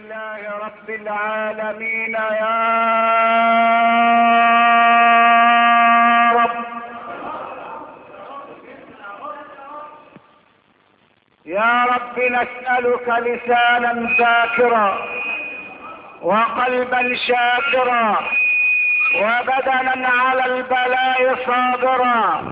لله رب العالمين يا رب. يا رب نسألك لسانا ذاكرا وقلبا شاكرا وبدنا على البلاء صابرا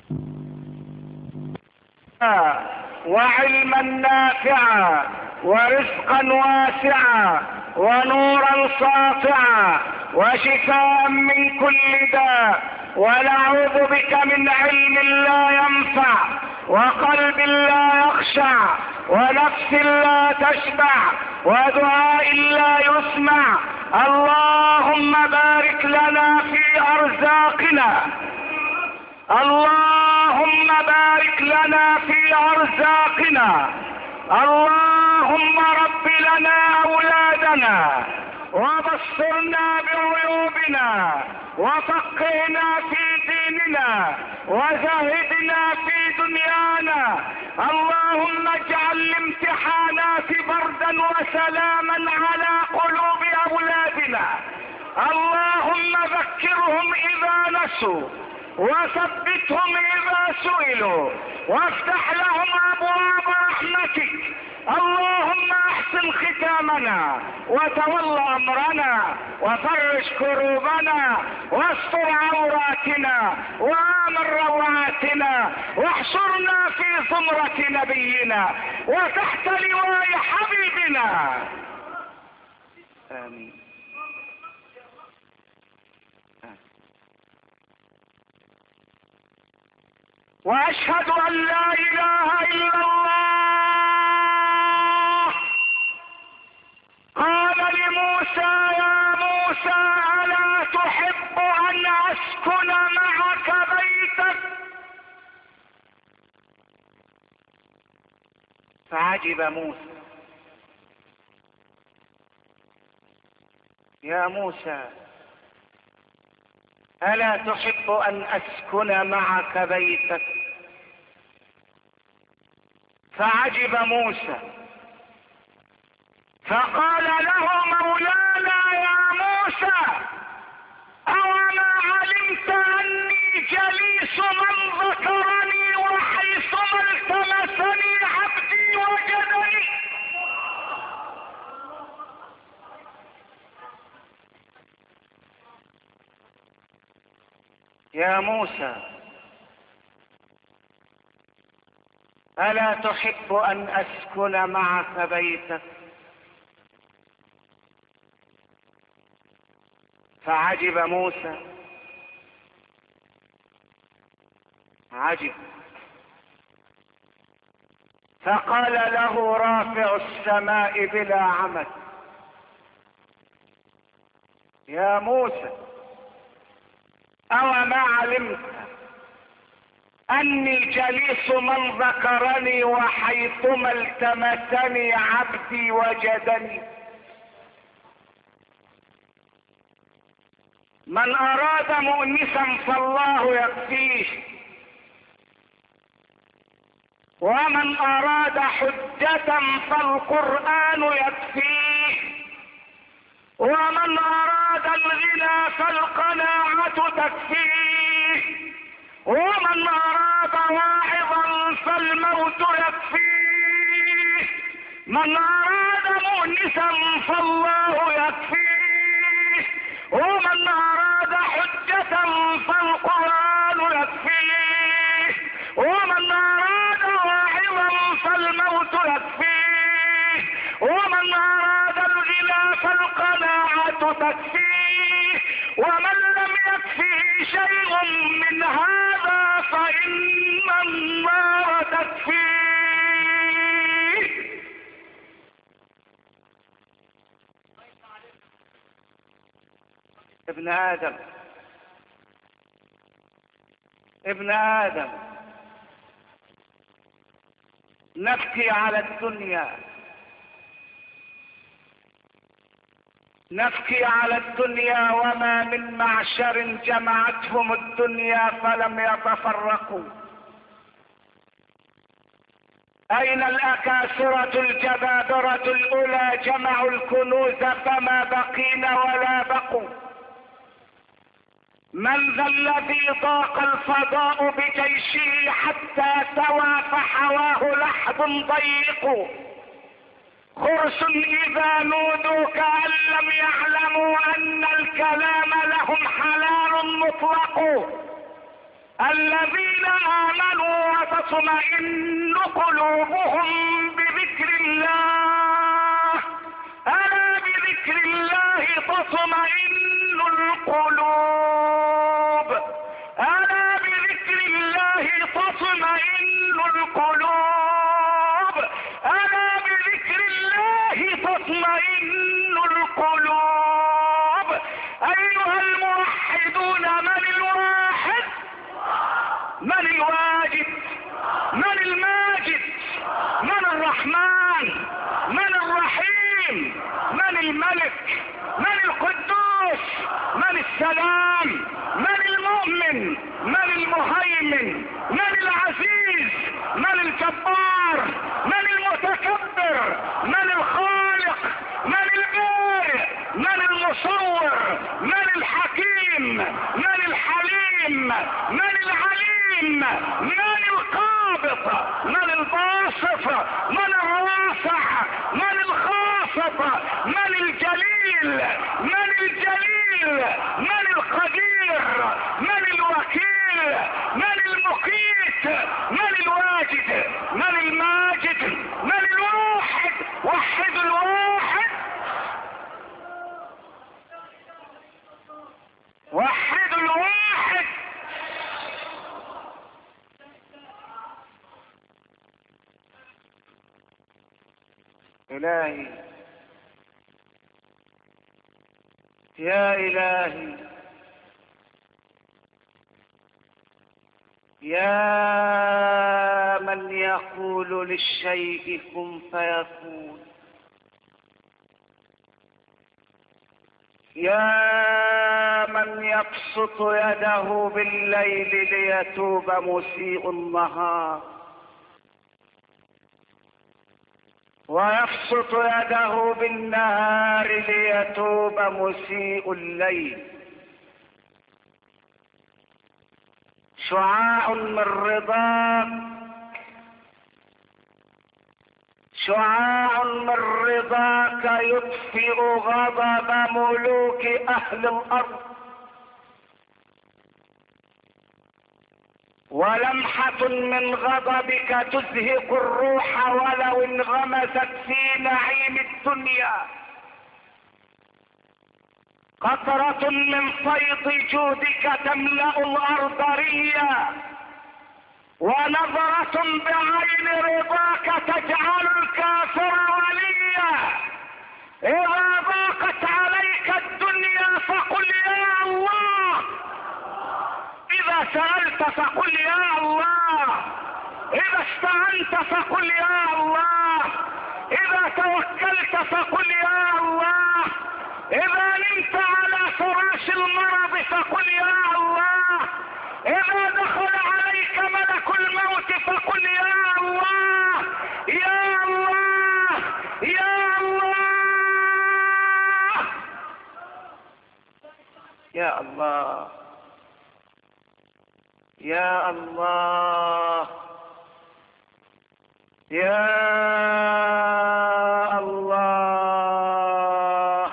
وعلما نافعا ورزقا واسعا ونورا ساطعا وشفاء من كل داء، ونعوذ بك من علم لا ينفع وقلب لا يخشع ونفس لا تشبع ودعاء لا يسمع. اللهم بارك لنا في ارزاقنا، اللهم بارك لنا في ارزاقنا، اللهم رب لنا اولادنا وبصرنا بعيوبنا وفقهنا في ديننا وزهدنا في دنيانا. اللهم اجعل الامتحانات بردا وسلاما على قلوب اولادنا. اللهم ذكرهم اذا نسوا وثبتهم اذا سئلوا وافتح لهم ابواب رحمتك. اللهم احسن ختامنا وتول امرنا وفرج كروبنا واستر عوراتنا وامن روعاتنا واحشرنا في زمرة نبينا وتحت لواء حبيبنا. امين. واشهد ان لا اله الا الله. قال لموسى يا موسى الا تحب ان اسكن معك بيتك؟ فعجب موسى. يا موسى ألا تحب أن أسكن معك بيتك؟ فعجب موسى فقال له مولانا يا موسى أوما علمت أني جليس من ذكرني وحيثما التمسني عبدي وجدني؟ يا موسى ألا تحب أن أسكن معك بيتك؟ فعجب موسى عجب فقال له رافع السماء بلا عمد يا موسى أوما علمت أني جليس من ذكرني وحيثما التمسني عبدي وجدني؟ من أراد مؤنسا فالله يكفيه، ومن أراد حجة فالقرآن يكفيه، ومن أراد الغنى فالقناعة تكفيه، ومن أراد واعظا فالموت يكفيه، من أراد مؤنسا فالله يكفيه، ومن أراد حجة فالقرآن يكفيه، ومن أراد واعظا فالموت يكفيه، ومن أراد الغنى فالقناعة تكفيه، ومن لم يكفه شيء من هذا فإن النار تكفيه. ابن آدم ابن آدم نبكي على الدنيا، نبكي على الدنيا وما من معشر جمعتهم الدنيا فلم يتفرقوا، اين الاكاسرة الجبابرة الاولى جمعوا الكنوز فما بقين ولا بقوا؟ من ذا الذي ضاق الفضاء بجيشه حتى سوى فحواه لحظ ضيق؟ خرس اذا نودوا كأن لم يعلموا ان الكلام لهم حلال مطلق. الذين امنوا وتطمئن قلوبهم بذكر الله، الا بذكر الله تطمئن القلوب، الا بذكر الله تطمئن القلوب، الا بذكر الله تطمئن القلوب. ايها الموحدون، من الواحد؟ من الواجد؟ من الماجد؟ من الرحمن؟ من الرحيم؟ من الملك؟ من القدوس؟ من السلام؟ من المؤمن؟ من المهيمن؟ من العزيز؟ من الجبار؟ من المتكبر؟ من الخالق؟ من البارئ؟ من المصور؟ من الحكيم؟ من الحليم؟ من العليم؟ من القابض؟ من الباسط؟ من الرافع؟ من الخافض؟ من الجليل؟ من الجليل؟ من القدير؟ من الوكيل؟ من المقيت؟ من الواجد؟ من الماجد؟ من الواحد؟ وحد الواحد، وحد الواحد. إلهي يا إلهي يا من يقول للشيء كن فيكون، يا من يبسط يده بالليل ليتوب مسيء النهار، ويبسط يده بالنهار ليتوب مسيء الليل. شعاع من رضاك، شعاع من رضاك يطفئ غضب ملوك اهل الارض، ولمحة من غضبك تزهق الروح ولو انغمست في نعيم الدنيا. قطرة من فيض جودك تملأ الارض ريا، ونظرة بعين رضاك تجعل الكافر وليا. اذا ضاقت عليك الدنيا فقل يا الله، اذا سألت فقل يا الله، اذا استعنت فقل يا الله، اذا توكلت فقل يا الله، اذا نمت على فراش المرض فقل يا الله، اذا دخل عليك ملك الموت فقل يا الله، يا الله، يا الله، يا الله، يا الله، يا الله.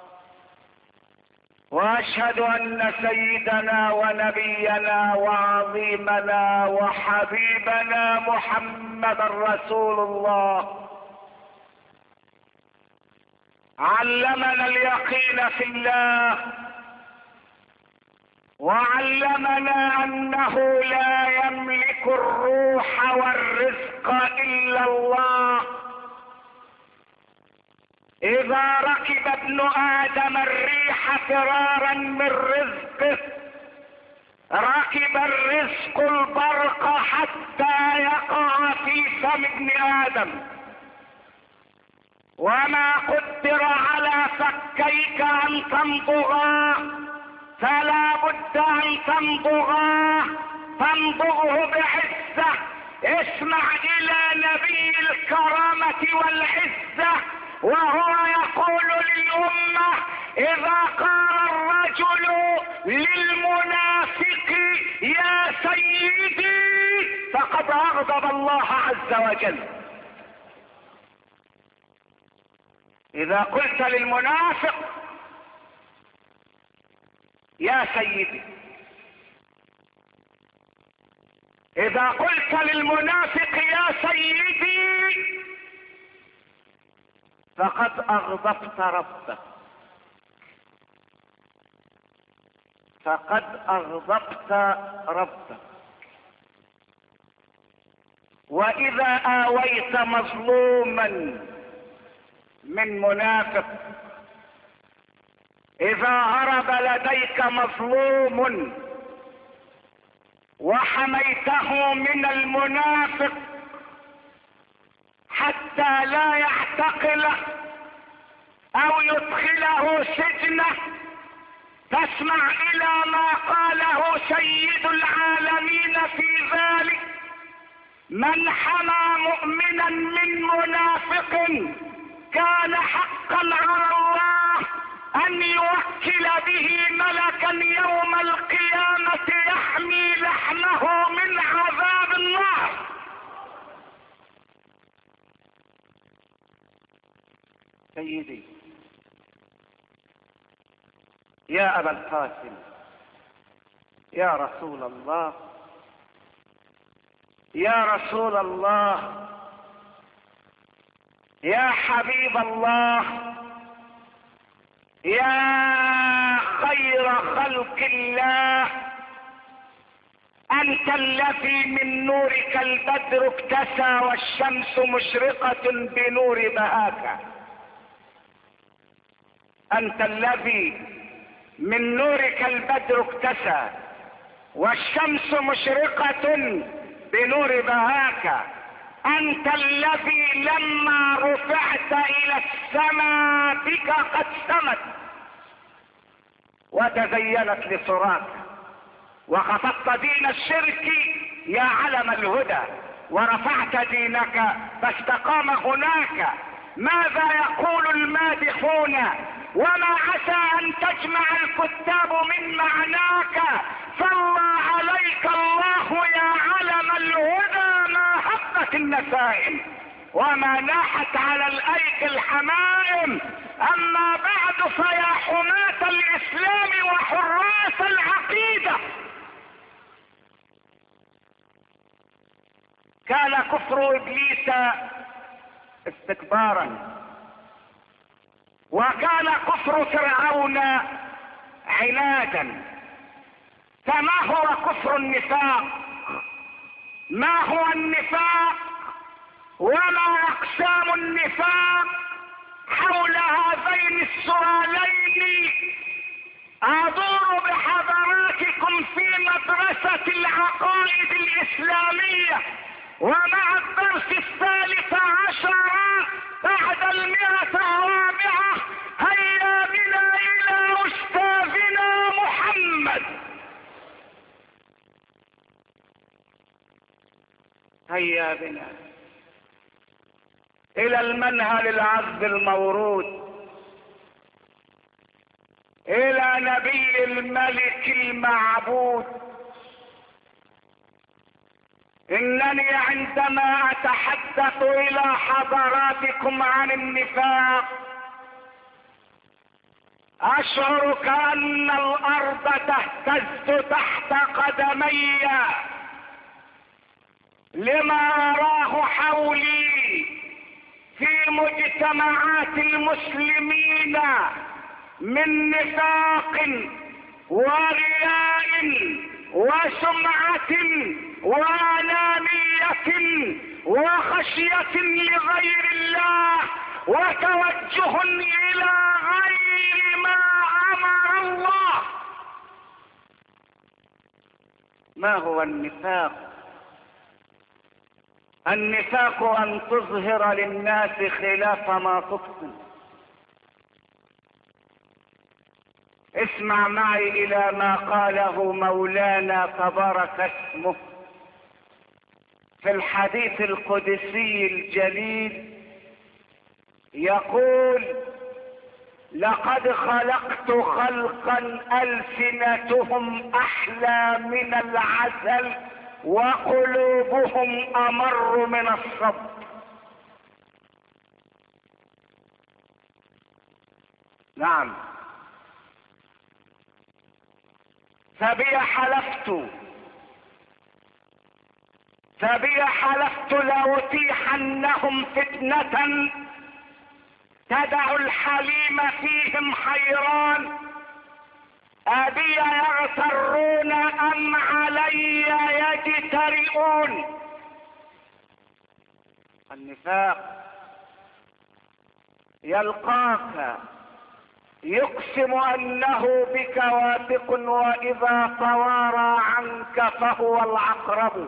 واشهد ان سيدنا ونبينا وعظيمنا وحبيبنا محمد رسول الله علمنا اليقين في الله، وعلمنا انه لا يملك الروح والرزق الا الله. اذا ركب ابن ادم الريح فرارا من رزقه، ركب الرزق البرق حتى يقع في فم ابن ادم. وما قدر على فكيك ان تمضغا فلا بد ان تمضغا، فامضغه بعزه. اسمع الى نبي الكرامة والعزة وهو يقول للأمة: اذا قال الرجل للمنافق يا سيدي فقد اغضب الله عز وجل. اذا قلت للمنافق يا سيدي، اذا قلت للمنافق يا سيدي فقد اغضبت ربك، فقد اغضبت ربك. واذا اويت مظلوما من منافق، اذا هرب لديك مظلوم وحميته من المنافق حتى لا يعتقله او يدخله سجنه، تسمع الى ما قاله سيد العالمين في ذلك: من حمى مؤمنا من منافق كان حقا على الله ان يوكل به ملكا يوم القيامة يحمي لحمه من عذاب النار. سيدي يا ابا القاسم، يا رسول الله، يا رسول الله، يا حبيب الله، يا خير خلق الله، انت الذي من نورك البدر اكتسى والشمس مشرقة بنور بهاك. انت الذي من نورك البدر اكتسى والشمس مشرقة بنور بهاك. انت الذي لما رفعت الى السماء بك قد سمت وتزينت لصراك، وخفضت دين الشرك يا علم الهدى، ورفعت دينك فاستقام هناك. ماذا يقول المادحون وما عسى ان تجمع الكتاب من معناك؟ صلى عليك الله يا علم الهدى ما هبت النسائم وما ناحت على الايك الحمائم. اما بعد فيا حماة الاسلام وحراس العقيدة، كان كفر ابليس استكبارا، وكان كفر فرعون عنادا. فما هو كفر النفاق؟ ما هو النفاق وما اقسام النفاق؟ حول هذين السؤالين ادور بحضراتكم في مدرسة العقائد الاسلامية، ومع الدرس 13 بعد 104. هيا بنا الى استاذنا محمد. هيا بنا الى المنهل العذب المورود، الى نبي الملك المعبود. انني عندما اتحدث الى حضراتكم عن النفاق اشعر كأن الارض تهتز تحت قدمي لما اراه حولي في مجتمعات المسلمين من نفاق ورياء وسمعة وانانية وخشية لغير الله وتوجه الى غير ما امر الله. ما هو النفاق؟ النفاق ان تظهر للناس خلاف ما تبطن. اسمع معي الى ما قاله مولانا تبارك اسمه في الحديث القدسي الجليل يقول: لقد خلقت خلقا ألسنتهم أحلى من العسل وقلوبهم أمر من الصبر. نعم، فبي حلفت لأتيحنهم فتنة تدع الحليم فيهم حيران، أبي يغترون أم علي يجترئون. النفاق يلقاك يقسم أنه بك واثق، وإذا توارى عنك فهو العقرب.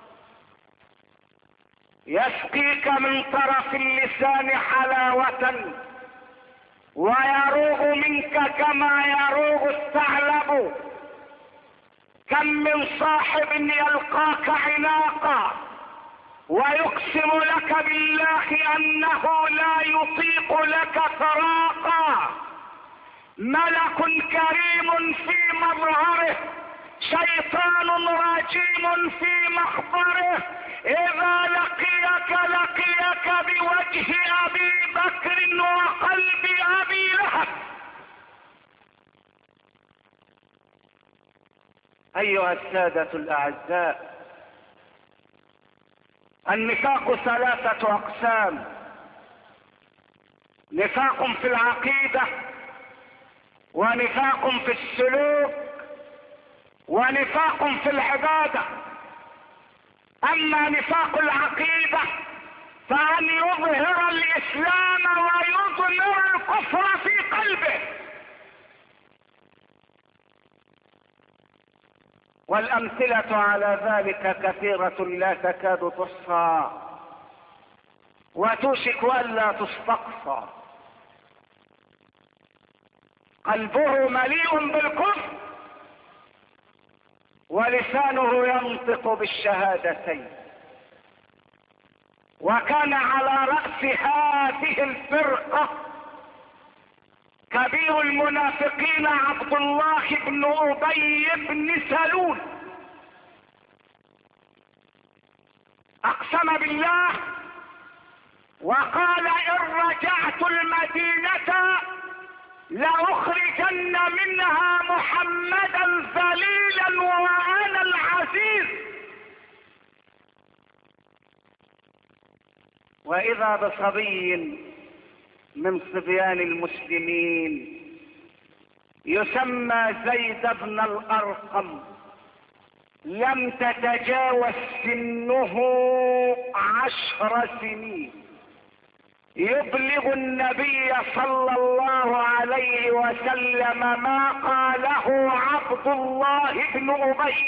يسقيك من طرف اللسان حلاوة ويروغ منك كما يروغ الثعلب. كم من صاحب يلقاك عناقا ويقسم لك بالله أنه لا يطيق لك فراقا. ملك كريم في مظهره، شيطان رجيم في محضره. إذا لقيك بوجه أبي بكر وقلب أبي لهب. أيها السادة الأعزاء، النفاق 3 أقسام: نفاق في العقيدة، ونفاق في السلوك، ونفاق في العبادة. أما نفاق العقيدة فأن يظهر الإسلام ويضمر الكفر في قلبه. والأمثلة على ذلك كثيرة لا تكاد تحصى وتوشك ألا تستقصى. قلبه مليء بالكفر ولسانه ينطق بالشهادتين. وكان على رأس هذه الفرقة كبير المنافقين عبد الله بن أبي بن سلول. أقسم بالله وقال: إن رجعت المدينة لأخرجن منها محمدا ذليلا وأنا العزيز. وإذا بصبي من صبيان المسلمين يسمى زيد بن الأرقم، لم تتجاوز سنه 10 سنين، يبلغ النبي صلى الله عليه وسلم ما قاله عبد الله بن أبي.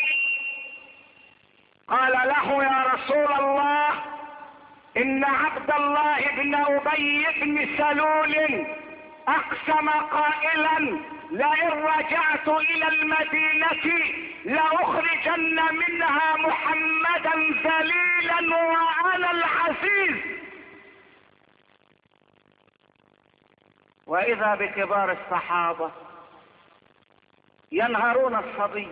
قال له: يا رسول الله، إن عبد الله بن أبي بن سلول أقسم قائلا: لئن رجعت إلى المدينة لأخرجن منها محمدا ذليلا وأنا العزيز. وإذا بكبار الصحابة ينهرون الصبي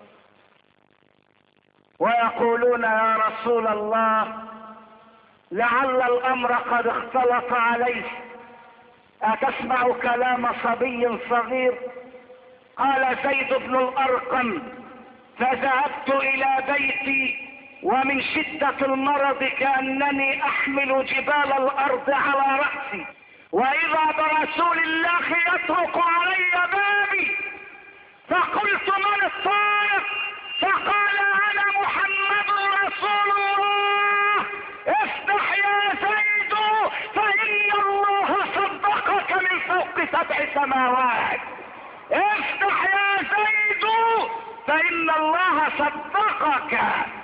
ويقولون: يا رسول الله، لعل الأمر قد اختلط عليك، أتسمع كلام صبي صغير؟ قال زيد بن الأرقم: فذهبت إلى بيتي ومن شدة المرض كأنني أحمل جبال الأرض على رأسي، وإذا برسول الله يطرق علي بابي، فقلت: من الطارق؟ فقال: أنا محمد رسول الله، افتح يا زيد فإن الله صدقك من فوق 7 سماوات. افتح يا زيد فإن الله صدق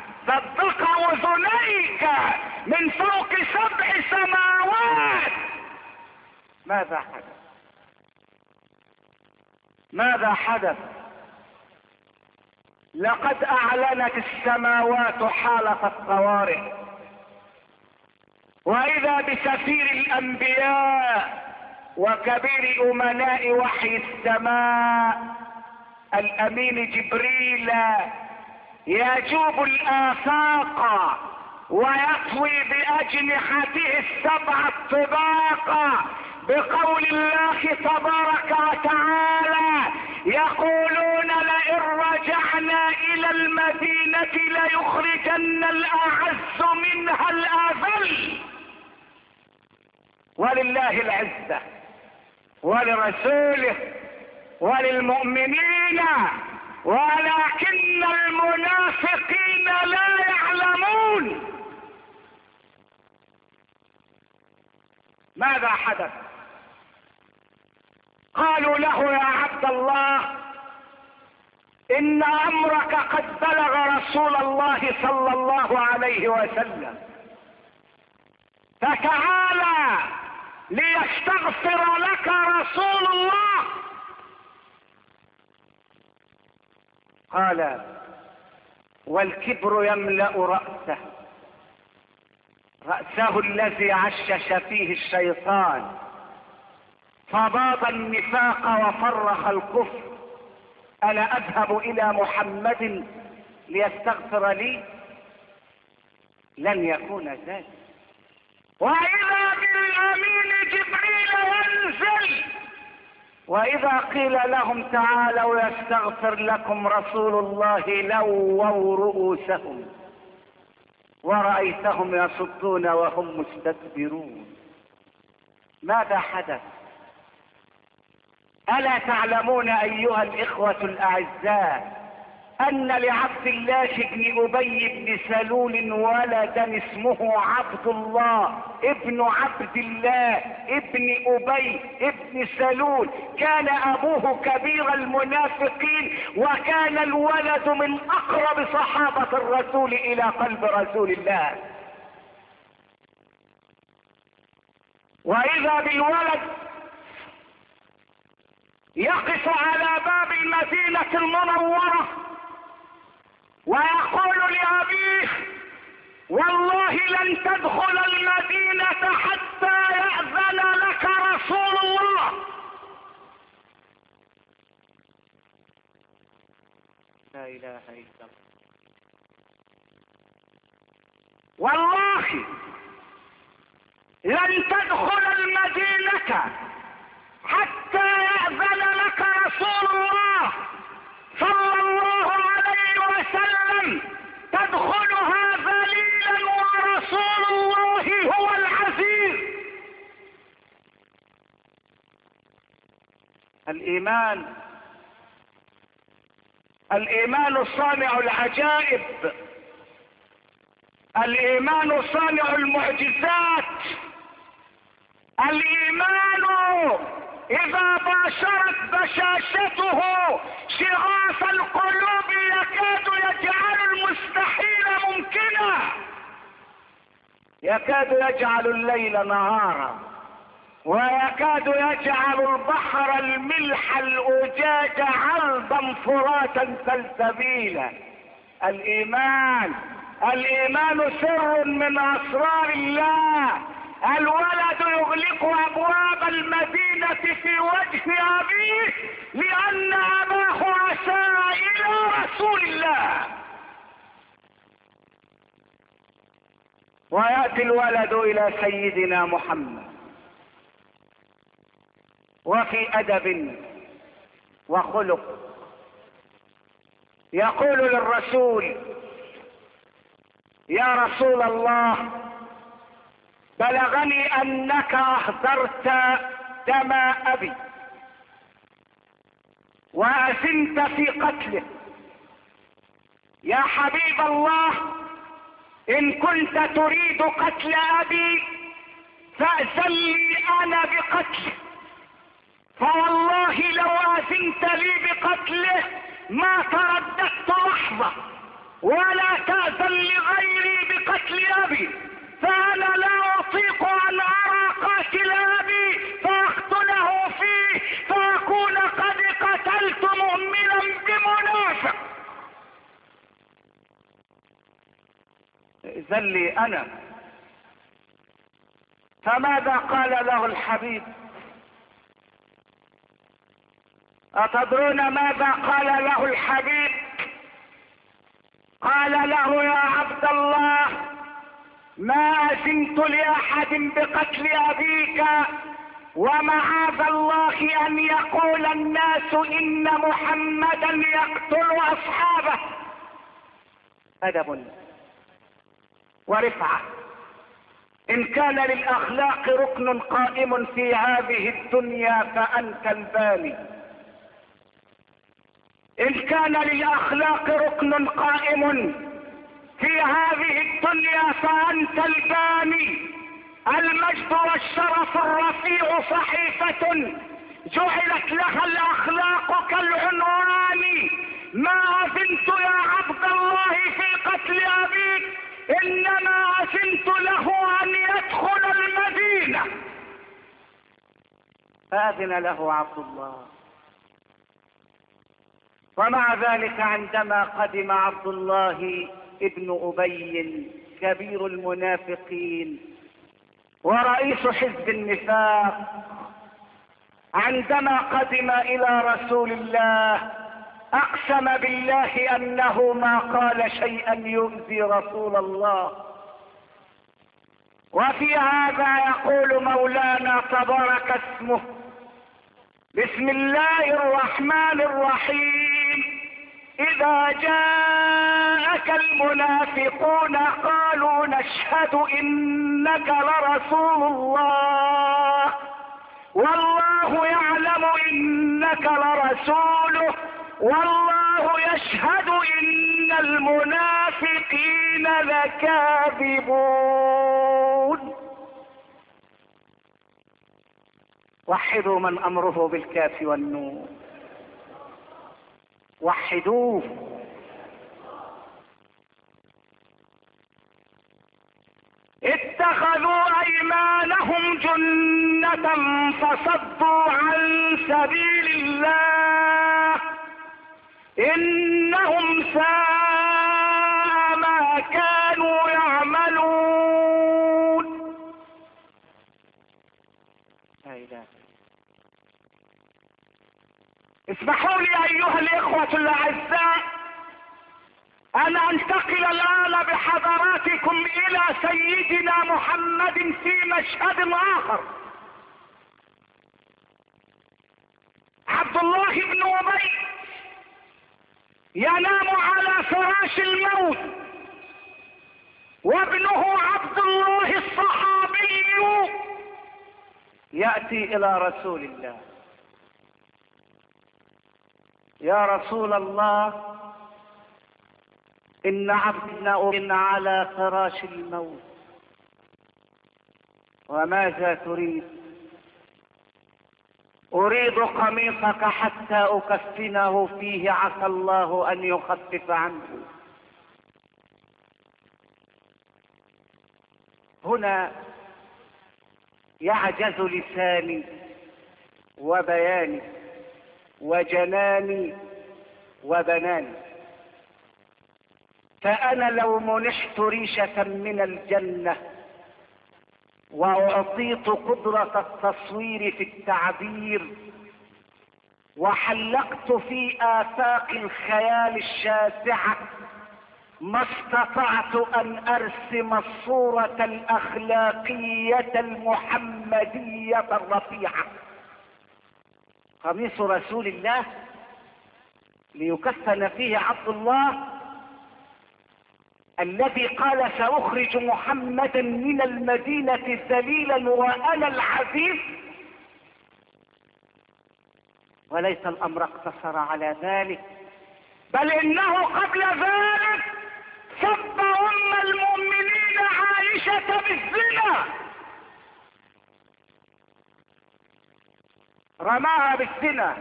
أذنيك من فوق 7 سماوات. ماذا حدث؟ لقد أعلنت السماوات حالة الطوارئ، واذا بسفير الانبياء وكبير امناء وحي السماء الامين جبريل يجوب الافاق ويطوي باجنحته السبع الطباق بقول الله تبارك وتعالى يقولون لئن رجعنا الى المدينة ليخرجن الاعز منها الاذل. ولله العزة ولرسوله وللمؤمنين ولكن المنافقين لا يعلمون. ماذا حدث؟ قالوا له يا عبد الله ان امرك قد بلغ رسول الله صلى الله عليه وسلم، فتعالى ليستغفر لك رسول الله. قال والكبر يملأ رأسه الذي عشش فيه الشيطان فباض النفاق وفرخ الكفر. أنا أذهب إلى محمد ليستغفر لي؟ لن يكون ذلك. وإذا بالأمين جبريل ينزل، وإذا قيل لهم تعالوا يستغفر لكم رسول الله لووا رؤوسهم ورأيتهم يصدون وهم مستكبرون. ماذا حدث؟ ألا تعلمون أيها الإخوة الأعزاء أن لعبد الله بن أبي بن سلول ولدا اسمه عبد الله ابن عبد الله ابن أبي ابن سلول، كان أبوه كبير المنافقين، وكان الولد من أقرب صحابة الرسول إلى قلب رسول الله. وإذا بالولد يقف على باب المدينة المنورة ويقول لأبيه والله لن تدخل المدينة حتى يأذن لك رسول الله. لا إله إلا الله. والله لن تدخل المدينة حتى يأذن لك رسول الله صلى الله عليه وسلم، تدخلها ذليلا ورسول الله هو العزيز. الإيمان صانع العجائب، الإيمان صانع المعجزات. الإيمان إذا باشرت بشاشته شغاف القلوب يكاد يجعل المستحيل ممكنا، يكاد يجعل الليل نهارا، ويكاد يجعل البحر الملح الأجاج عذبا فراتا سلسبيلا. الإيمان سر من أسرار الله. الولد يغلق أبواب المدينة في وجه أبيه لأن أباه أساء إلى رسول الله. ويأتي الولد إلى سيدنا محمد وفي أدب وخلق يقول للرسول يا رسول الله بلغني أنك أهدرت دم أبي وأثمت في قتله. يا حبيب الله إن كنت تريد قتل أبي فأذن لي أنا بقتله، فوالله لو أذنت لي بقتله ما ترددت لحظة، ولا تأذن لغيري بقتل أبي، فأنا لا أطيق أن أرى قاتل أبي فأقتله فيه فأكون قد قتلت مؤمنا بمنافق. إذن لي أنا. فماذا قال له الحبيب؟ أتدرون ماذا قال له الحبيب؟ قال له: يا عبد الله، ما أذنت لأحد بقتل أبيك، ومعاذ الله أن يقول الناس إن محمدا يقتل أصحابه. أدب ورفعة. إن كان للأخلاق ركن قائم في هذه الدنيا فأنت الباني. إن كان للأخلاق ركن قائم في هذه الدنيا فأنت الباني. المجد والشرف الرفيع صحيفة جعلت لها الأخلاق كالعنوان. ما أذنت يا عبد الله في قتل أبيك، إنما أذنت له أن يدخل المدينة. فأذن له عبد الله. ومع ذلك عندما قدم عبد الله ابن أبي كبير المنافقين ورئيس حزب النفاق، عندما قدم إلى رسول الله أقسم بالله أنه ما قال شيئا يؤذي رسول الله. وفي هذا يقول مولانا تبارك اسمه: بسم الله الرحمن الرحيم. إذا جاءك المنافقون قالوا نشهد إنك لرسول الله والله يعلم إنك لرسوله والله يشهد إن المنافقين لكاذبون. وحدوا من أمره بالكاف والنون، وحدوه. اتخذوا أيمانهم جنة فصدوا عن سبيل الله إنهم ساء ما كانوا يعملون. اسمحوا لي أيها الإخوة الأعزاء أن أنتقل الآن بحضراتكم إلى سيدنا محمد في مشهد آخر. عبد الله بن أبي ينام على فراش الموت، وابنه عبد الله الصحابي يأتي إلى رسول الله: يا رسول الله، إن عبدنا على فراش الموت، وماذا تريد؟ أريد قميصك حتى أكفنه فيه، عسى الله أن يخفف عنه. هنا يعجز لساني وبياني وجناني وبناني، فأنا لو منحت ريشة من الجنة وأعطيت قدرة التصوير في التعبير وحلقت في آفاق الخيال الشاسعة، ما استطعت أن أرسم الصورة الأخلاقية المحمدية الرفيعة. قميص رسول الله ليكفن فيه عبد الله الذي قال: سأخرج محمدا من المدينة ذليلا وأنا العزيز. وليس الأمر اقتصر على ذلك، بل إنه قبل ذلك سب أم المؤمنين عائشة بالزنا، رماها بالزنا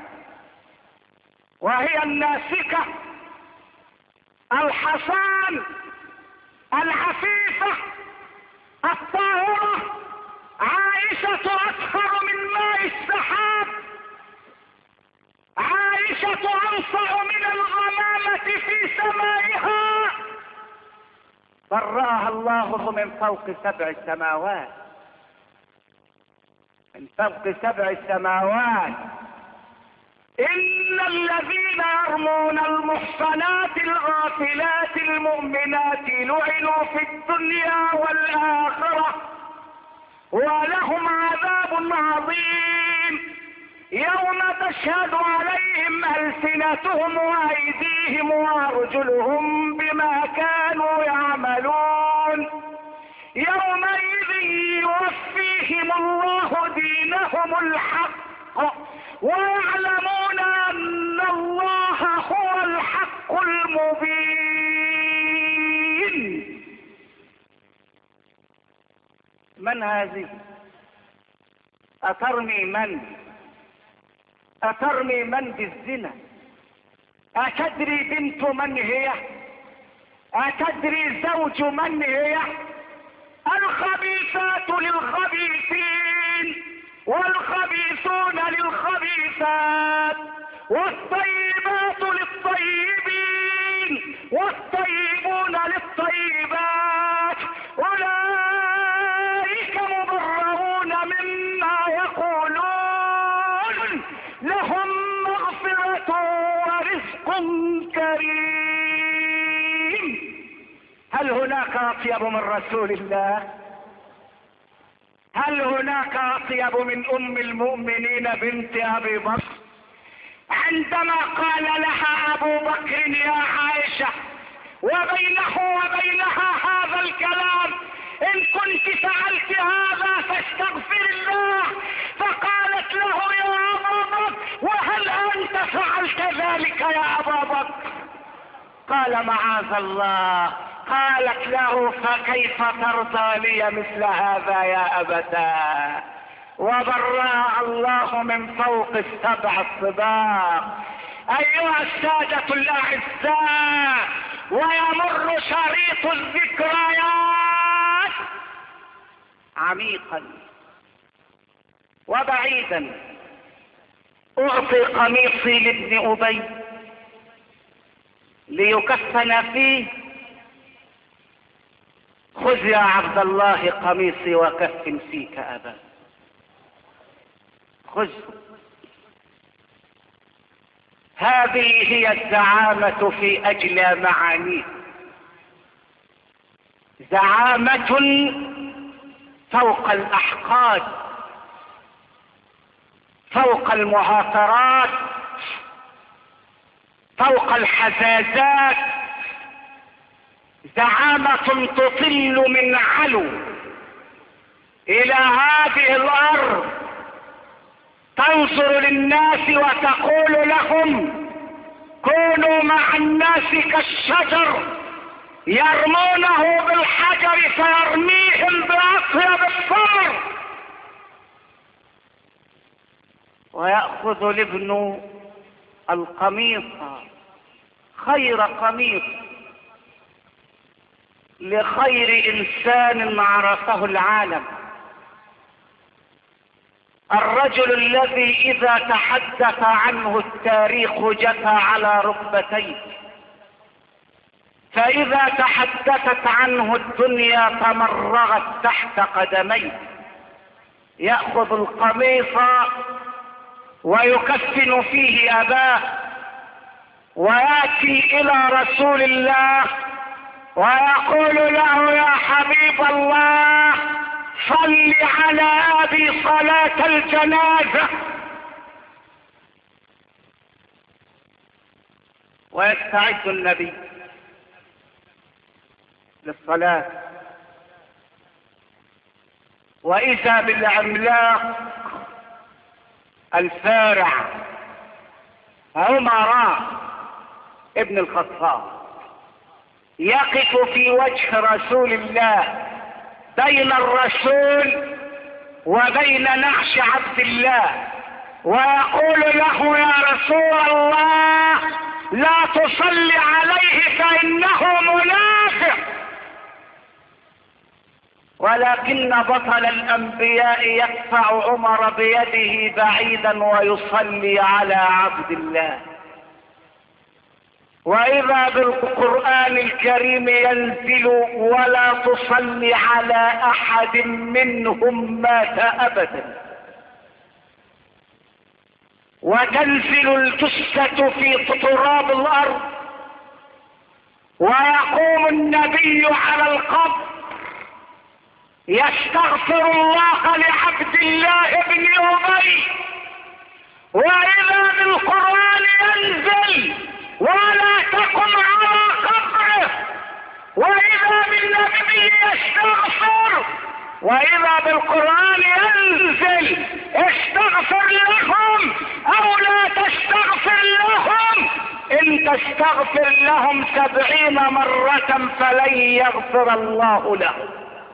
وهي الناسكة الحصان العفيفة الطاهرة. عائشة أطهر من ماء السحاب، عائشة أنصع من الغمامة في سمائها، برأها الله من فوق 7 سماوات. من فوق 7 سماوات. إن الذين يرمون المحصنات الغافلات المؤمنات لعنوا في الدنيا والآخرة ولهم عذاب عظيم يوم تشهد عليهم ألسنتهم وأيديهم وأرجلهم بما كانوا يعملون يومئذ يوفيهم الله دينهم الحق ويعلمون أن الله هو الحق المبين. من هذه؟ أترمي من بالزنا؟ أتدري بنت من هي؟ أتدري زوج من هي؟ الخبيثات للخبيثين والخبيثون للخبيثات والطيبات للطيبين والطيبون للطيبات أولئك مبرؤون مما يقولون لهم مغفرة ورزق كريم. هل هناك أطيب من رسول الله؟ هل هناك أطيب من أم المؤمنين بنت أبي بكر عندما قال لها أبو بكر يا عائشة وبينه وبينها هذا الكلام إن كنت فعلت هذا فاستغفر الله، فقالت له يا أبا بكر وهل أنت فعلت ذلك يا أبا بكر؟ قال معاذ الله. قالت له فكيف ترضى لي مثل هذا يا أبتاه؟ وبرأ الله من فوق 7 طباق. أيها السادة الأعزاء، ويمر شريط الذكريات عميقا وبعيدا. أعطي قميصي لابن أبي ليكفن فيه، خذ يا عبد الله قميصي وكفن فيك أبا، خذ. هذه هي الزعامة في أجلى معانيه، زعامة فوق الأحقاد، فوق المعاصرات، فوق الحزازات، زعامة تطل من علو إلى هذه الأرض، تنظر للناس وتقول لهم كونوا مع الناس كالشجر يرمونه بالحجر فيرميهم بأطيب الثمر. ويأخذ الابن القميص، خير قميص لخير إنسان عرفه العالم، الرجل الذي إذا تحدث عنه التاريخ جثى على ركبتيه، فإذا تحدثت عنه الدنيا تمرغت تحت قدميه. يأخذ القميص ويكفن فيه أباه، ويأتي إلى رسول الله ويقول له يا حبيب الله صل على أبي صلاة الجنازة. ويستعد النبي للصلاة، وإذا بالعملاق الفارع عمر ابن الخطاب يقف في وجه رسول الله بين الرسول وبين نعش عبد الله، ويقول له يا رسول الله لا تصلي عليه فإنه منافق. ولكن بطل الأنبياء يدفع عمر بيده بعيدا ويصلي على عبد الله. وإذا بالقرآن الكريم ينزل ولا تصلي على أحد منهم مات أبدا. وتنزل الجثة في تراب الارض، ويقوم النبي على القبر يستغفر الله لعبد الله بن أبي، وإذا بالقرآن ينزل ولا تقم على قبره، وإذا بالنبي يستغفر، وإذا بالقرآن ينزل استغفر لهم أو لا تستغفر لهم، إن تستغفر لهم 70 مرة فلن يغفر الله لهم.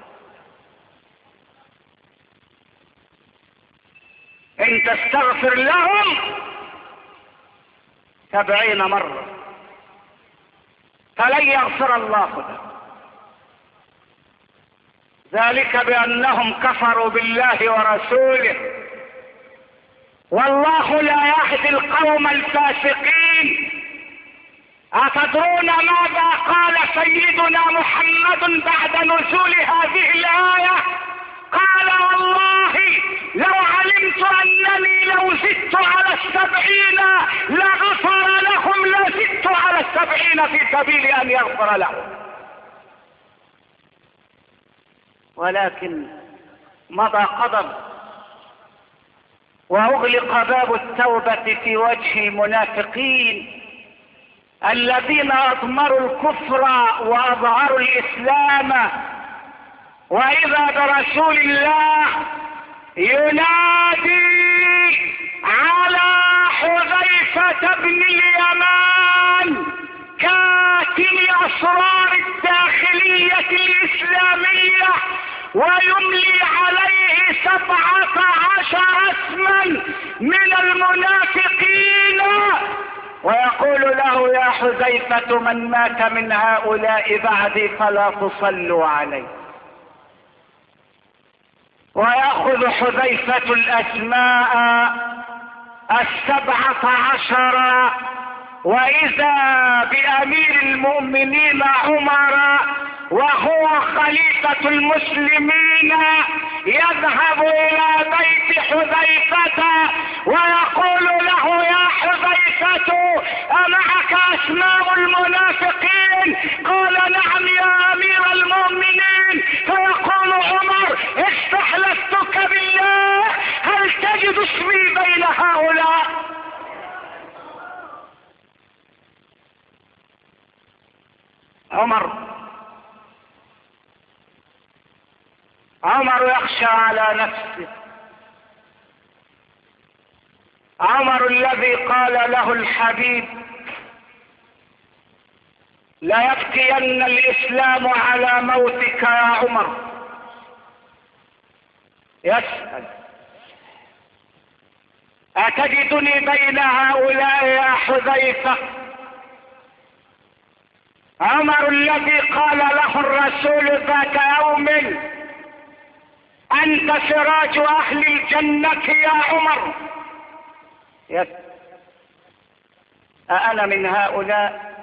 إن تستغفر لهم 70 مرة فلن يغفر الله لهم، ذلك بأنهم كفروا بالله ورسوله، والله لا يهدي القوم الفاسقين. أتدرون ماذا قال سيدنا محمد بعد نزول هذه الآية؟ قال والله لو علمت أنني لو زدت على 70 لغفر لهم، لزدت على 70 في سبيل أن يغفر لهم. ولكن مضى قدر وأغلق باب التوبة في وجه المنافقين الذين أضمروا الكفر وأظهروا الإسلام، وإذا برسول الله ينادي على حذيفة بن اليمان كاتم أسرار الداخلية الإسلامية، ويملي عليه 17 اسما من المنافقين، ويقول له يا حذيفة من مات من هؤلاء بعدي فلا تصلوا عليه. ويأخذ حذيفة الأسماء 17 وإذا بأمير المؤمنين عمر وهو خليفة المسلمين يذهب إلى بيت حذيفة ويقول له يا حذيفة أمعك أسماء المنافقين؟ قال نعم يا أمير المؤمنين. فيقول عمر استحلفتك بالله هل تجد اسمي بين هؤلاء؟ عمر يخشى على نفسه، عمر الذي قال له الحبيب لا يبكين الإسلام على موتك يا عمر. يسأل أتجدني بين هؤلاء يا حذيفة؟ عمر الذي قال له الرسول ذات يوم أنت سراج أهل الجنة يا عمر. أأنا من هؤلاء؟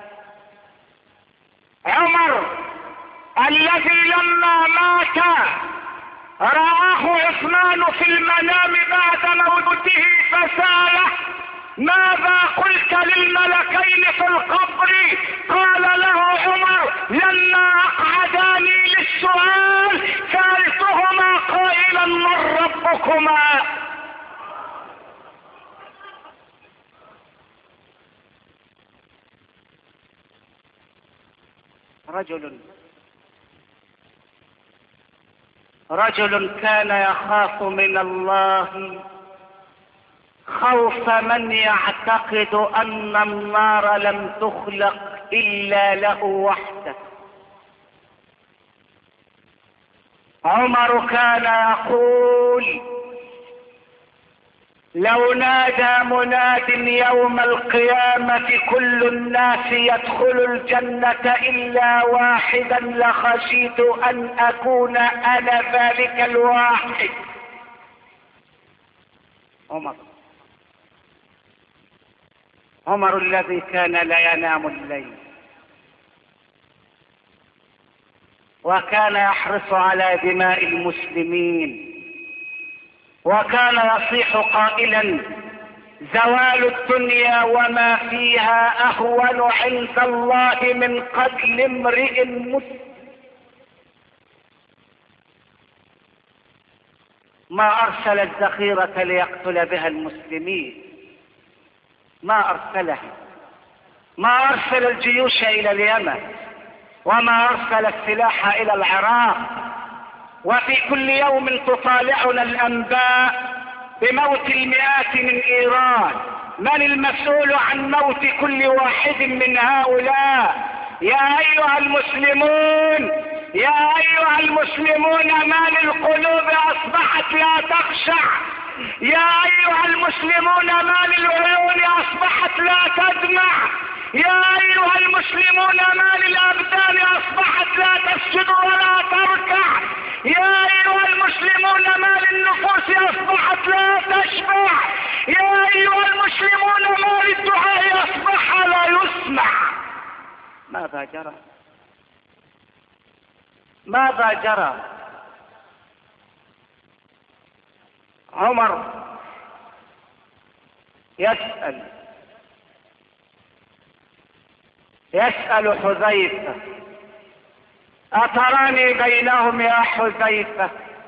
عمر الذي لما مات رآه عثمان في المنام بعد موته فسأله ماذا قلت للملكين في القبر؟ قال له عمر لما أقعداني للسؤال سألتهما قائلا من ربكما؟ رجل كان يخاف من الله خوف من يعتقد أن النار لم تخلق إلا له وحده. عمر كان يقول لو نادى مناد يوم القيامة كل الناس يدخل الجنة إلا واحدا لخشيت أن أكون أنا ذلك الواحد. عمر الذي كان لا ينام الليل وكان يحرص على دماء المسلمين، وكان يصيح قائلا زوال الدنيا وما فيها اهون عند الله من قتل امرئ مسلم. ما ارسل الذخيرة ليقتل بها المسلمين، ما ارسلها، ما ارسل الجيوش الى اليمن، وما ارسل السلاح الى العراق. وفي كل يوم تطالعنا الانباء بموت المئات من ايران. من المسؤول عن موت كل واحد من هؤلاء؟ يا ايها المسلمون، يا ايها المسلمون، ما للقلوب اصبحت لا تخشع؟ يا ايها المسلمون، ما للعيون اصبحت لا تدمع؟ يا ايها المسلمون، ما للابدان اصبحت لا تسجد ولا تركع؟ يا ايها المسلمون، ما للنفوس اصبحت لا تشبع؟ يا ايها المسلمون، ما للدعاء اصبح لا يسمع؟ ماذا جرى؟ ماذا جرى؟ عمر يسأل حذيفة: أتراني بينهم يا حذيفة؟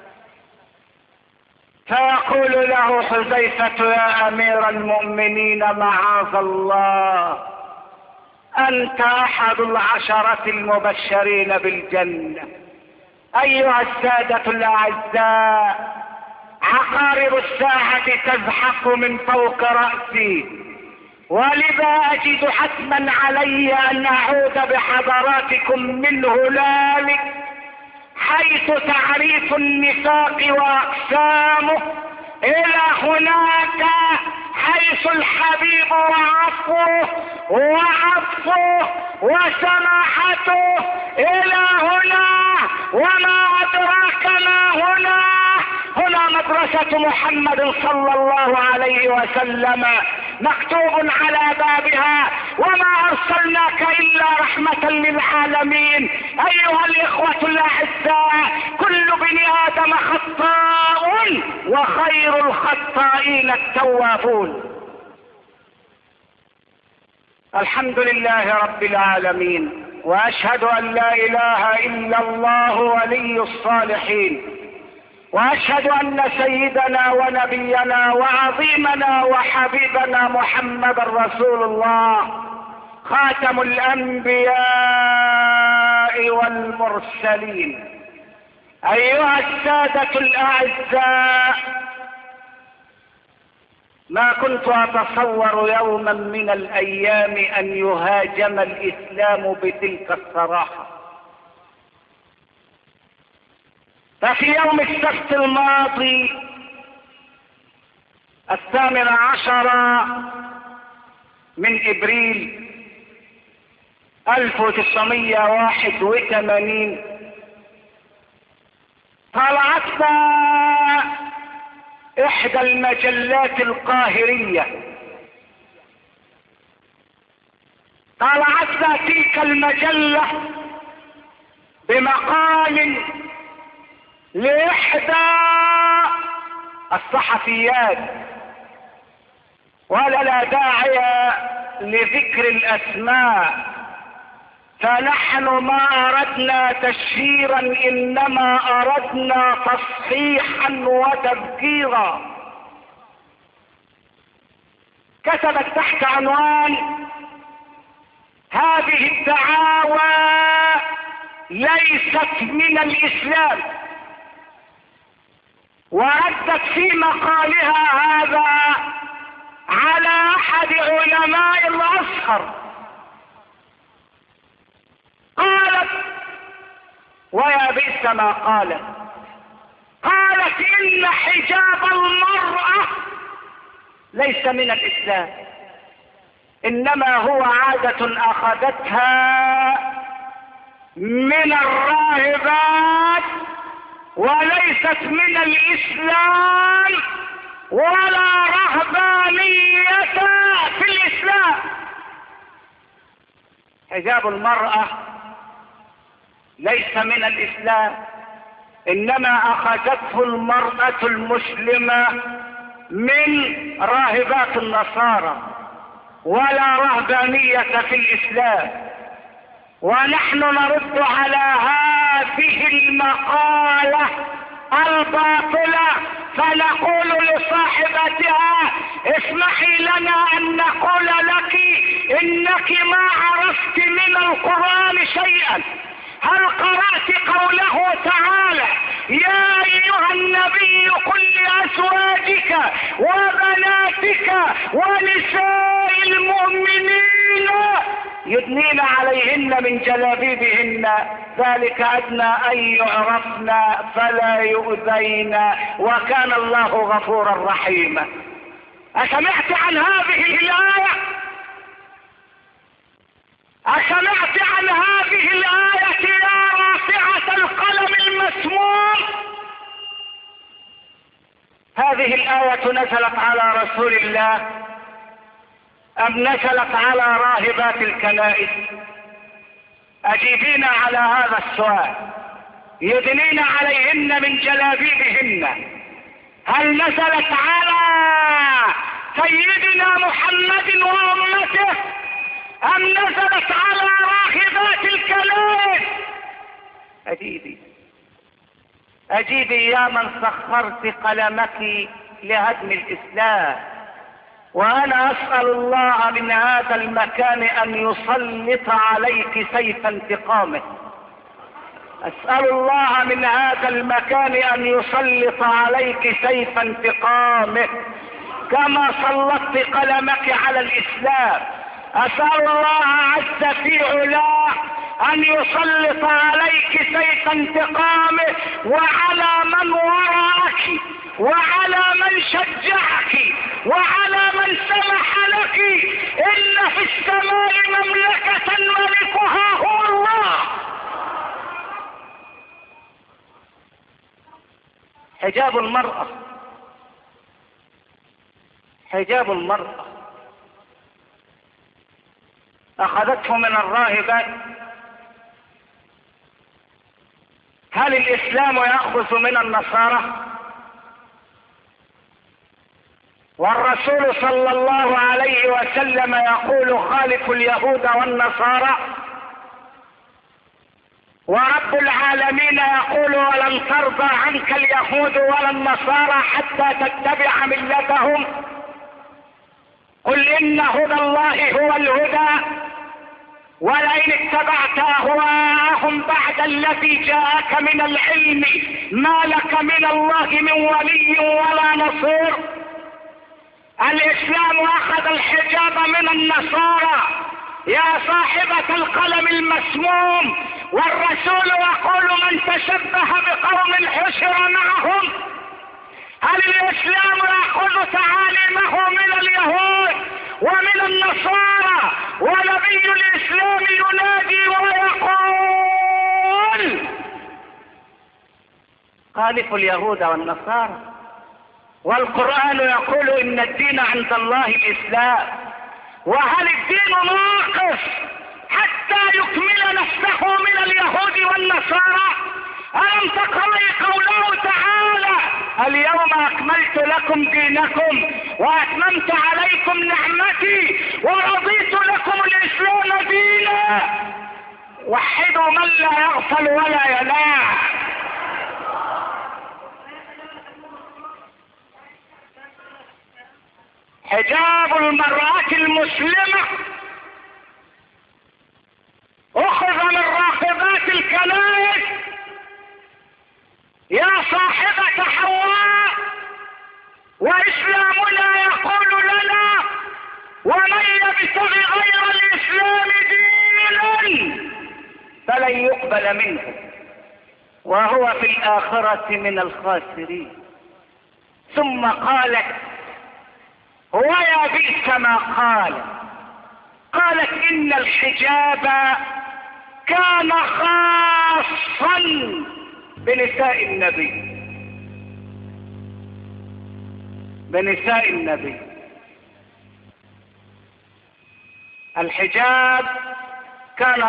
فيقول له حذيفة: يا أمير المؤمنين، معاذ الله، أنت أحد العشرة المبشرين بالجنة. أيها السادة الأعزاء، عقارب الساعة تزحف من فوق رأسي، ولذا أجد حتما علي أن أعود بحضراتكم من هنالك حيث تعريف النفاق وأقسامه إلى هناك حيث الحبيب وعفوه وسماحته إلى هنا. وما أدراك ما هنا؟ هنا مدرسة محمد صلى الله عليه وسلم مكتوب على بابها: وما أرسلناك إلا رحمة للعالمين. أيها الإخوة الأعزاء، كل بني آدم خطاء وخير الخطائين التوابون. الحمد لله رب العالمين، وأشهد أن لا إله إلا الله ولي الصالحين، وأشهد أن سيدنا ونبينا وعظيمنا وحبيبنا محمد رسول الله، خاتم الأنبياء والمرسلين. أيها السادة الأعزاء، ما كنت أتصور يوما من الأيام أن يهاجم الإسلام بتلك الصراحة. ففي يوم السبت الماضي 18 من إبريل 1981 طلعتنا إحدى المجلات القاهرية، طلعتنا تلك المجلة بمقال لإحدى الصحفيات، ولا داعي لذكر الأسماء، فنحن ما أردنا تشهيرا، إنما أردنا تصحيحا وتذكيرا. كتبت تحت عنوان: هذه الدعاوى ليست من الإسلام. وردت في مقالها هذا على أحد علماء الأزهر، قالت، ويا بئس ما قالت، قالت: إن حجاب المرأة ليس من الإسلام، إنما هو عادة أخذتها من الراهبات، وليست من الإسلام، ولا رهبانية في الإسلام. حجاب المرأة ليس من الإسلام، إنما أخذته المرأة المسلمة من راهبات النصارى ولا رهبانية في الإسلام، ونحن نرد على هذه المقالة الباطلة فنقول لصاحبتها اسمحي لنا ان نقول لك انك ما عرفت من القرآن شيئا. هل قرأت قوله تعالى يا ايها النبي قل لازواجك وبناتك ونساء المؤمنين يدنين عليهن من جلابيبهن ذلك ادنى ان يعرفن فلا يؤذين وكان الله غفورا رحيما. اسمعت عن هذه الآية؟ أسمعت عن هذه الآية يا رافعة القلم المسموم؟ هذه الآية نزلت على رسول الله أم نزلت على راهبات الكنائس؟ أجيبين على هذا السؤال. يدنين عليهن من جلابيبهن، هل نزلت على سيدنا محمد وأمته أم نزلت على راهبات الكنائس؟ أجيبي يا من سخرت قلمك لهدم الإسلام. وأنا أسأل الله من هذا المكان أن يسلط عليك سيف انتقامه. أسأل الله من هذا المكان أن يسلط عليك سيف انتقامه كما سلطت قلمك على الإسلام. أسأل الله عز في علاه أن يسلط عليك سيف انتقامه وعلى من وراءك وعلى من شجعك وعلى من سمح لك. إن في السماء مملكة ملكها هو الله. حجاب المرأة، حجاب المرأة أخذته من الراهبات. هل الإسلام يأخذ من النصارى؟ والرسول صلى الله عليه وسلم يقول خالفوا اليهود والنصارى، ورب العالمين يقول ولن ترضى عنك اليهود ولا النصارى حتى تتبع ملتهم. قل إن هدى الله هو الهدى ولئن اتبعت أهواءهم بعد الذي جاءك من العلم ما لك من الله من ولي ولا نصير. الإسلام أخذ الحجاب من النصارى يا صاحبة القلم المسموم، والرسول يقول من تشبه بقوم حشر معهم. هل الإسلام يأخذ تعاليمه من اليهود ومن النصارى؟ ونبي الإسلام ينادي ويقول خالفوا اليهود والنصارى، والقرآن يقول إن الدين عند الله الإسلام. وهل الدين ناقص حتى يكمل نفسه من اليهود والنصارى؟ ألم تقرأي قوله تعالى اليوم أكملت لكم دينكم وأتممت عليكم نعمتي ورضيت لكم الإسلام دينا. وحدوا من لا يغفل ولا ينام. حجاب المرأة المسلمة أخذ من راهبات الكنائس يا صاحبة حواء، وإسلامنا يقول لنا ومن يبتغي غير الإسلام دينا فلن يقبل منه وهو في الآخرة من الخاسرين. ثم قالت ويا بئس ما قالت إن الحجاب كان خاصا بنساء النبي. الحجاب كان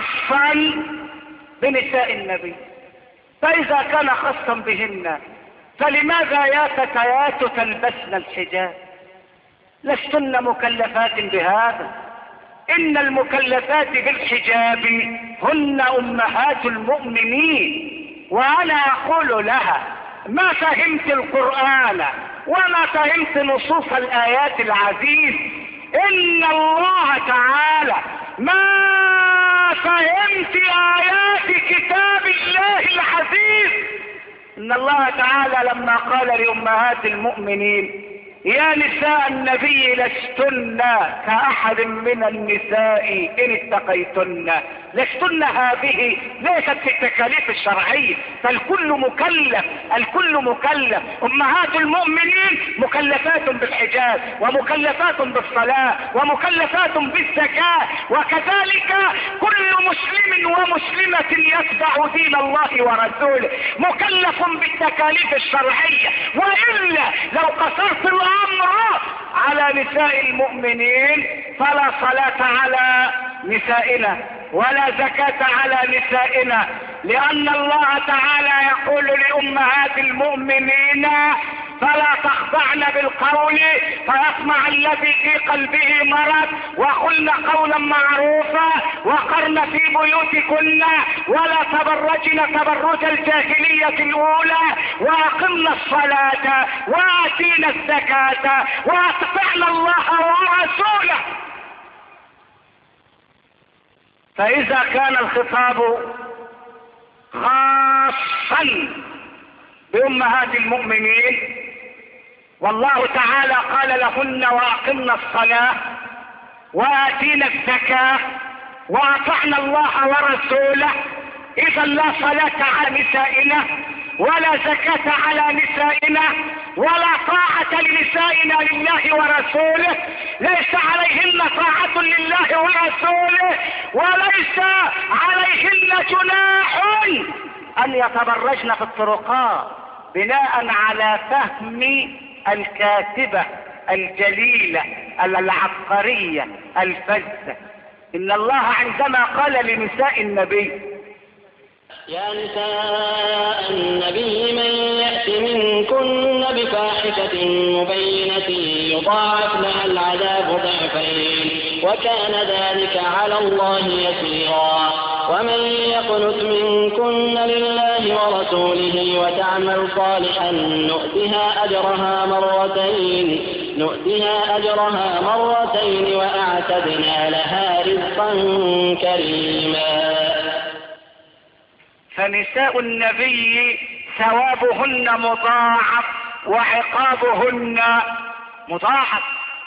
خاصا بنساء النبي، فإذا كان خاصا بهن فلماذا يا فتيات تلبسن الحجاب؟ لستن مكلفات بهذا. ان المكلفات بالحجاب هن امهات المؤمنين. وانا اقول لها ما فهمت القرآن وما فهمت نصوص الايات العزيز. ان الله تعالى ما فهمت ايات كتاب الله العزيز. ان الله تعالى لما قال لامهات المؤمنين يا نساء النبي لستن كأحد من النساء إن اتقيتن، لستن هذه ليست في التكاليف الشرعية، فالكل مكلف، الكل مكلف. أمهات المؤمنين مكلفات بالحجاب ومكلفات بالصلاة ومكلفات بالزكاة، وكذلك كل مسلم ومسلمة يتبع دين الله ورسوله مكلف بالتكاليف الشرعية. وإلا لو قصرت الأمر على نساء المؤمنين فلا صلاة على نسائنا ولا زكاة على نسائنا، لأن الله تعالى يقول لأمهات المؤمنين فلا تخضعن بالقول فيطمع الذي في قلبه مرض وقلن قولا معروفا وقرن في بيوتكن ولا تبرجن تبرج الجاهلية الأولى وأقمن الصلاة وآتينا الزكاة وأطعن الله ورسوله. فإذا كان الخطاب خاصا بأمهات المؤمنين والله تعالى قال لهن وأقمن الصلاة وآتينا الزكاة وأطعنا الله ورسوله، إذا لا صلاة على نسائنا ولا زكاة على نسائنا ولا طاعة لنسائنا لله ورسوله، ليس عليهن طاعة لله ورسوله وليس عليهن جناح أن يتبرجن في الطرقات بناء على فهم الكاتبة الجليلة العبقرية الفذة. إن الله عندما قال لنساء النبي يا نساء النبي من يأت منكن بفاحشة مبينة يضاعف لها العذاب ضعفين وكان ذلك على الله يسيرا. ومن يقنت منكن لله ورسوله وتعمل صالحا نؤتها أجرها مرتين وأعتدنا لها رزقا كريما. فنساء النبي ثوابهن مضاعف وعقابهن مضاعف.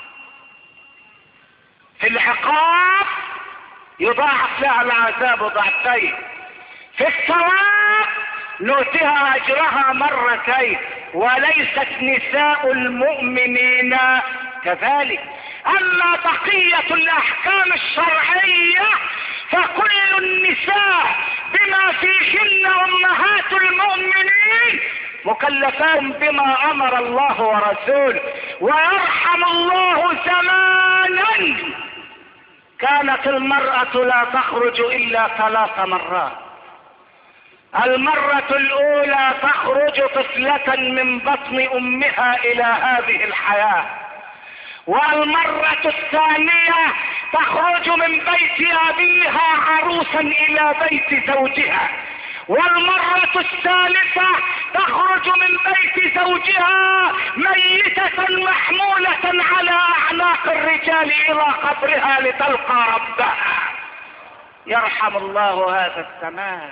في العقاب يضاعف لها العذاب ضعفين، في الثواب نؤتها أجرها مرتين. وليست نساء المؤمنين كذلك. أما بقية الأحكام الشرعية فكل النساء بما فيهن أمهات المؤمنين مكلفات بما أمر الله ورسوله. ويرحم الله زمانا كانت المرأة لا تخرج إلا 3 مرات. المرة الأولى تخرج طفلة من بطن أمها إلى هذه الحياة، والمرة الثانية تخرج من بيت أبيها عروسا إلى بيت زوجها، والمرة الثالثة تخرج من بيت زوجها ميتة محمولة على أعناق الرجال إلى قبرها لتلقى ربها. يرحم الله هذا الزمان.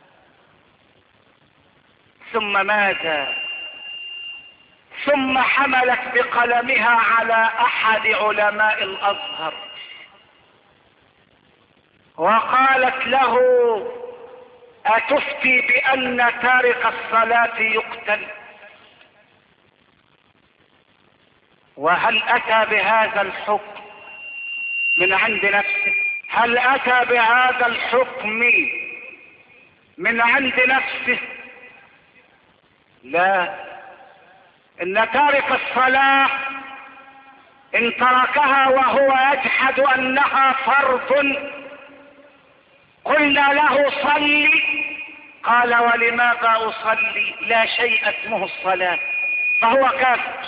ثم ماذا؟ ثم حملت بقلمها على أحد علماء الأزهر وقالت له أتفتي بأن تارك الصلاة يقتل؟ وهل أتى بهذا الحكم من عند نفسه؟ هل أتى بهذا الحكم من عند نفسه؟ لا. إن تارك الصلاة إن تركها وهو يجحد أنها فرض قلنا له صلي قال ولماذا أصلي؟ لا شيء اسمه الصلاة، فهو كافر.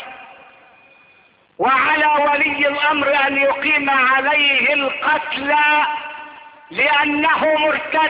وعلى ولي الأمر أن يقيم عليه القتل لأنه مرتد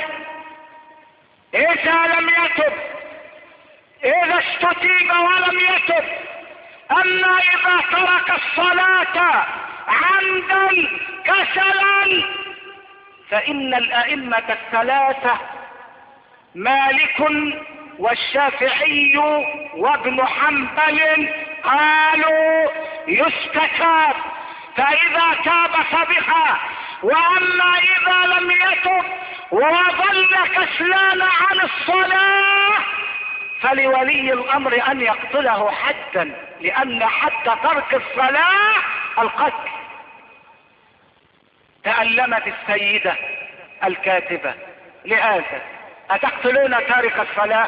إذا لم يتب، إذا استتيب ولم يتب. أما إذا ترك الصلاة عمدا كسلا فإن الأئمة الثلاثة مالك والشافعي وابن حنبل قالوا يستتاب، فإذا تاب فبها. وأما إذا لم يتب وظل كسلان عن الصلاة فلولي الأمر أن يقتله حدا، لأن حد ترك الصلاة القتل. تألمت السيدة الكاتبة لهذا: أتقتلون تارك الصلاة؟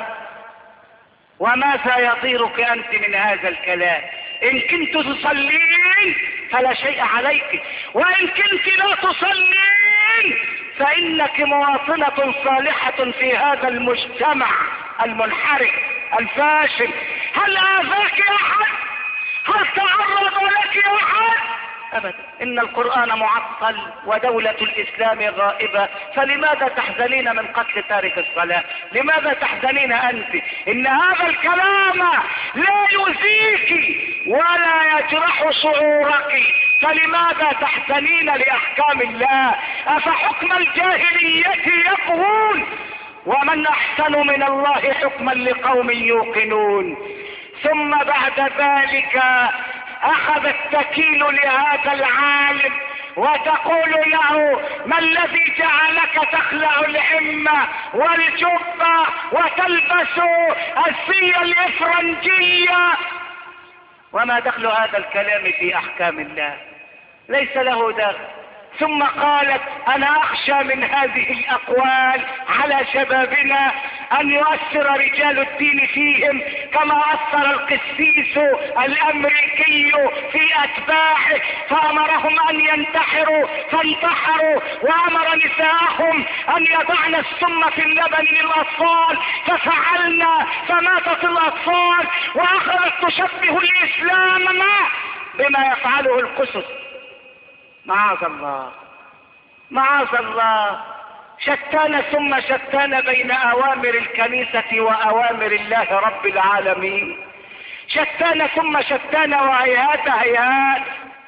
وماذا يضيرك أنت من هذا الكلام؟ إن كنت تصلين فلا شيء عليك، وإن كنت لا تصلين فإنك مواطنة صالحة في هذا المجتمع المنحرف الفاشل. هل آذاك أحد؟ هل تعرض لك أحد؟ أبدا. إن القرآن معطل ودولة الإسلام غائبة، فلماذا تحزنين من قتل تارك الصلاة؟ لماذا تحزنين أنت؟ إن هذا الكلام لا يؤذيك ولا يجرح شعورك، فلماذا تحزنين لأحكام الله؟ أفحكم الجاهلية يبغون ومن أحسن من الله حكما لقوم يوقنون. ثم بعد ذلك أخذت تكيل لهذا العالم وتقول له: ما الذي جعلك تخلع العمة والجبة وتلبس الزي الإفرنجية؟ وما دخل هذا الكلام في أحكام الله؟ ليس له دخل. ثم قالت: أنا أخشى من هذه الأقوال على شبابنا أن يؤثر رجال الدين فيهم كما أثر القسيس الأمريكي في أتباعه، فأمرهم أن ينتحروا فانتحروا، وأمر نساءهم أن يضعن السم في اللبن للأطفال ففعلنا فماتت الأطفال، وأخذت تشبه الإسلام بما يفعله القسس. معاذ الله، معاذ الله. شتان ثم شتان بين أوامر الكنيسة وأوامر الله رب العالمين. شتان ثم شتان وهيهات هيهات.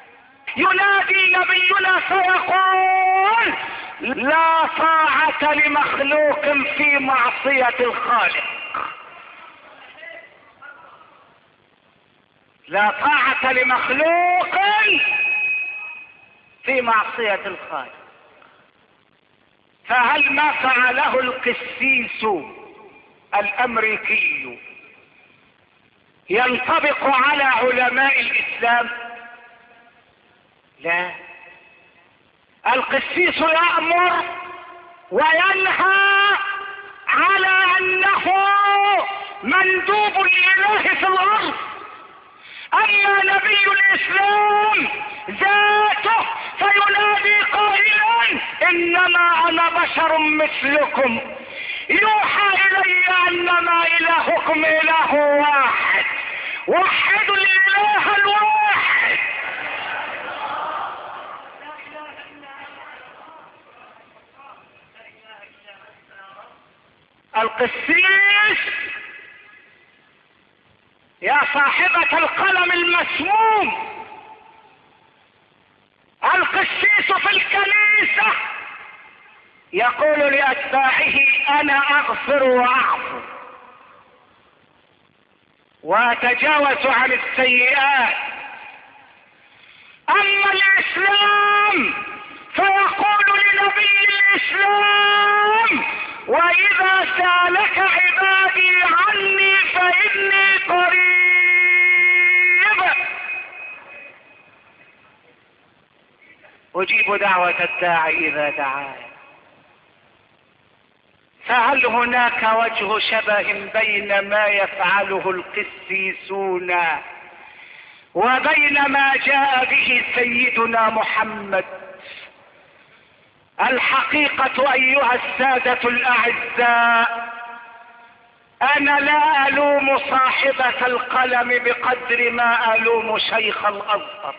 ينادي نبينا فيقول: لا طاعة لمخلوق في معصية الخالق. لا طاعة لمخلوق في معصية الخالق. فهل ما فعله القسيس الأمريكي ينطبق على علماء الإسلام؟ لا. القسيس يأمر وينهى على أنه مندوب الإله في الأرض. أما نبي الإسلام ذاته فينادي قائلا: إنما أنا بشر مثلكم يوحى إلي أنما إلهكم إله واحد، وحدوا الإله الواحد. القسيس يا صاحبة القلم المسموم، القسيس في الكنيسة يقول لأتباعه: أنا أغفر وأعفو وأتجاوز عن السيئات. أما الإسلام فيقول لنبي الإسلام: وإذا سألك عبادي عني فإني قريب. أجيب دعوة الداعي إذا دعاني. فهل هناك وجه شبه بين ما يفعله القسيسون وبين ما جاء به سيدنا محمد؟ الحقيقة أيها السادة الأعزاء انا لا الوم صاحبة القلم بقدر ما الوم شيخ الازهر.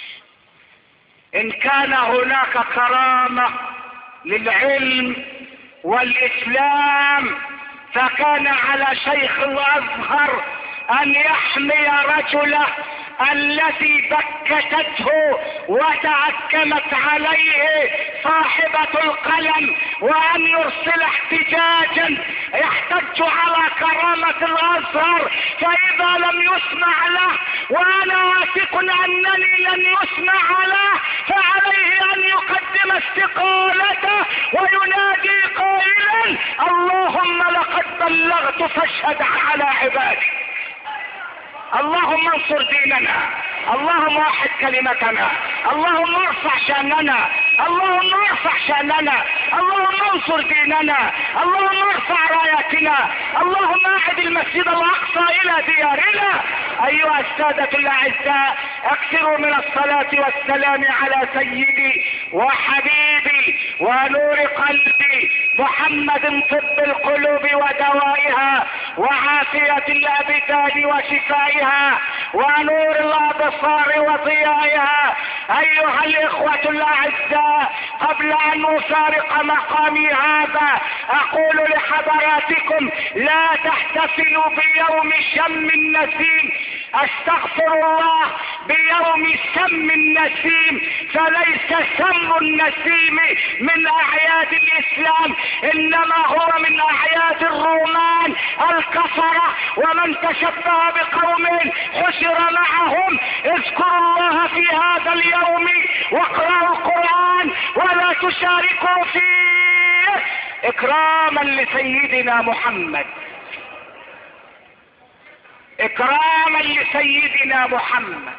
ان كان هناك كرامة للعلم والاسلام فكان على شيخ الازهر ان يحمي رجله التي بكتته وتعكمت عليه صاحبة القلم، وان يرسل احتجاجا يحتج على كرامة الازهر، فاذا لم يسمع له وانا واثق انني لن يسمع له فعليه ان يقدم استقالته وينادي قائلا اللهم لقد بلغت فاشهد على عبادي. اللهم انصر ديننا، اللهم وحد كلمتنا، اللهم ارفع شأننا، اللهم ارفع شأننا، اللهم انصر ديننا، اللهم ارفع راياتنا، اللهم اعد المسجد الاقصى الى ديارنا. ايها السادة الاعزاء، اكثروا من الصلاة والسلام على سيدي وحبيبي ونور قلبي محمد، طب القلوب ودوائها وعافية الابدان وشفائها ونور الابصار وضيائها. ايها الاخوة الاعزاء، قبل ان افارق مقامي هذا اقول لحضراتكم لا تحتفلوا بيوم شم النسيم، استغفر الله، بيوم سم النسيم، فليس سم النسيم من اعياد الاسلام، انما هو من اعياد الرومان الكفرة، ومن تشبه بقوم حشر معهم. اذكروا الله في هذا اليوم واقرأوا القرآن ولا تشاركوا فيه اكراما لسيدنا محمد، اكراما لسيدنا محمد.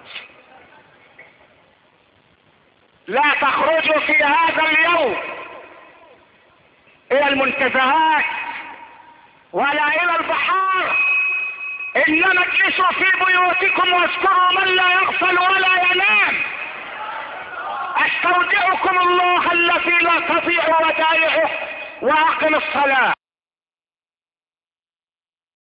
لا تخرجوا في هذا اليوم الى المنتزهات ولا الى البحار، انما اجلسوا في بيوتكم واذكروا من لا يغفل ولا ينام. استودعكم الله الذي لا تضيع ودائعه، واقم الصلاة.